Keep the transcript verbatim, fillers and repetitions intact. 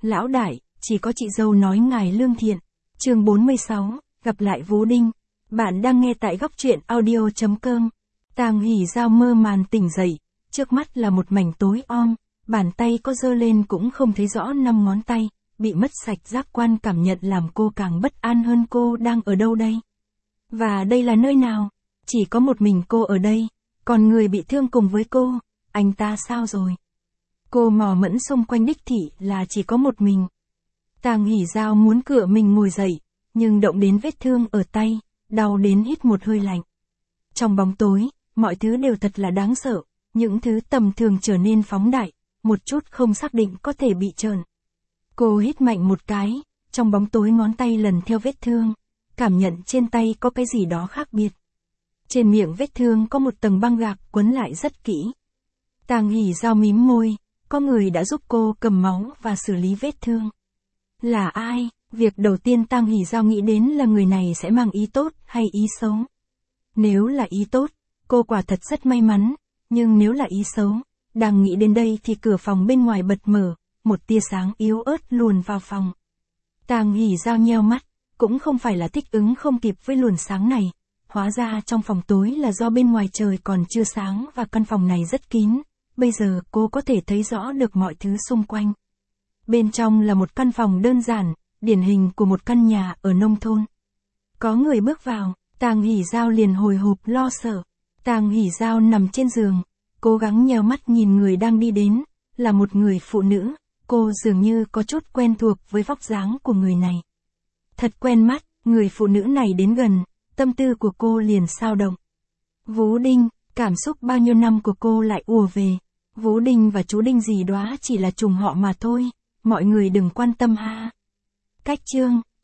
Lão đại, chỉ có chị dâu nói ngài lương thiện. Chương bốn mươi sáu, gặp lại Vũ Đinh. Bạn đang nghe tại góc truyện audio chấm com. Tàng Hỷ Giao mơ màn tỉnh dậy, trước mắt là một mảnh tối om, bàn tay có giơ lên cũng không thấy rõ năm ngón tay, bị mất sạch giác quan cảm nhận làm cô càng bất an hơn. Cô đang ở đâu đây? Và đây là nơi nào? Chỉ có một mình cô ở đây, còn người bị thương cùng với cô, anh ta sao rồi? Cô mò mẫm xung quanh đích thị là chỉ có một mình. Tàng Hỷ Giao muốn cựa mình ngồi dậy, nhưng động đến vết thương ở tay, đau đến hít một hơi lạnh. Trong bóng tối, mọi thứ đều thật là đáng sợ, những thứ tầm thường trở nên phóng đại, một chút không xác định có thể bị trợn. Cô hít mạnh một cái, trong bóng tối ngón tay lần theo vết thương, cảm nhận trên tay có cái gì đó khác biệt. Trên miệng vết thương có một tầng băng gạc quấn lại rất kỹ. Tàng Hỷ Giao mím môi, có người đã giúp cô cầm máu và xử lý vết thương. Là ai? Việc đầu tiên Tàng Hỷ Giao nghĩ đến là người này sẽ mang ý tốt hay ý xấu. Nếu là ý tốt, cô quả thật rất may mắn, nhưng nếu là ý xấu, đang nghĩ đến đây thì cửa phòng bên ngoài bật mở, một tia sáng yếu ớt luồn vào phòng. Tàng Hỷ Giao nheo mắt, cũng không phải là thích ứng không kịp với luồng sáng này, hóa ra trong phòng tối là do bên ngoài trời còn chưa sáng và căn phòng này rất kín, bây giờ cô có thể thấy rõ được mọi thứ xung quanh. Bên trong là một căn phòng đơn giản, điển hình của một căn nhà ở nông thôn. Có người bước vào, Tàng Hỷ Giao liền hồi hộp lo sợ. Tàng Hỷ Giao nằm trên giường, cố gắng nheo mắt nhìn người đang đi đến, là một người phụ nữ, cô dường như có chút quen thuộc với vóc dáng của người này. Thật quen mắt, người phụ nữ này đến gần, tâm tư của cô liền xao động. Vũ Đinh, cảm xúc bao nhiêu năm của cô lại ùa về. Vũ Đinh và chú Đinh gì đó chỉ là trùng họ mà thôi, mọi người đừng quan tâm ha. Cách chương,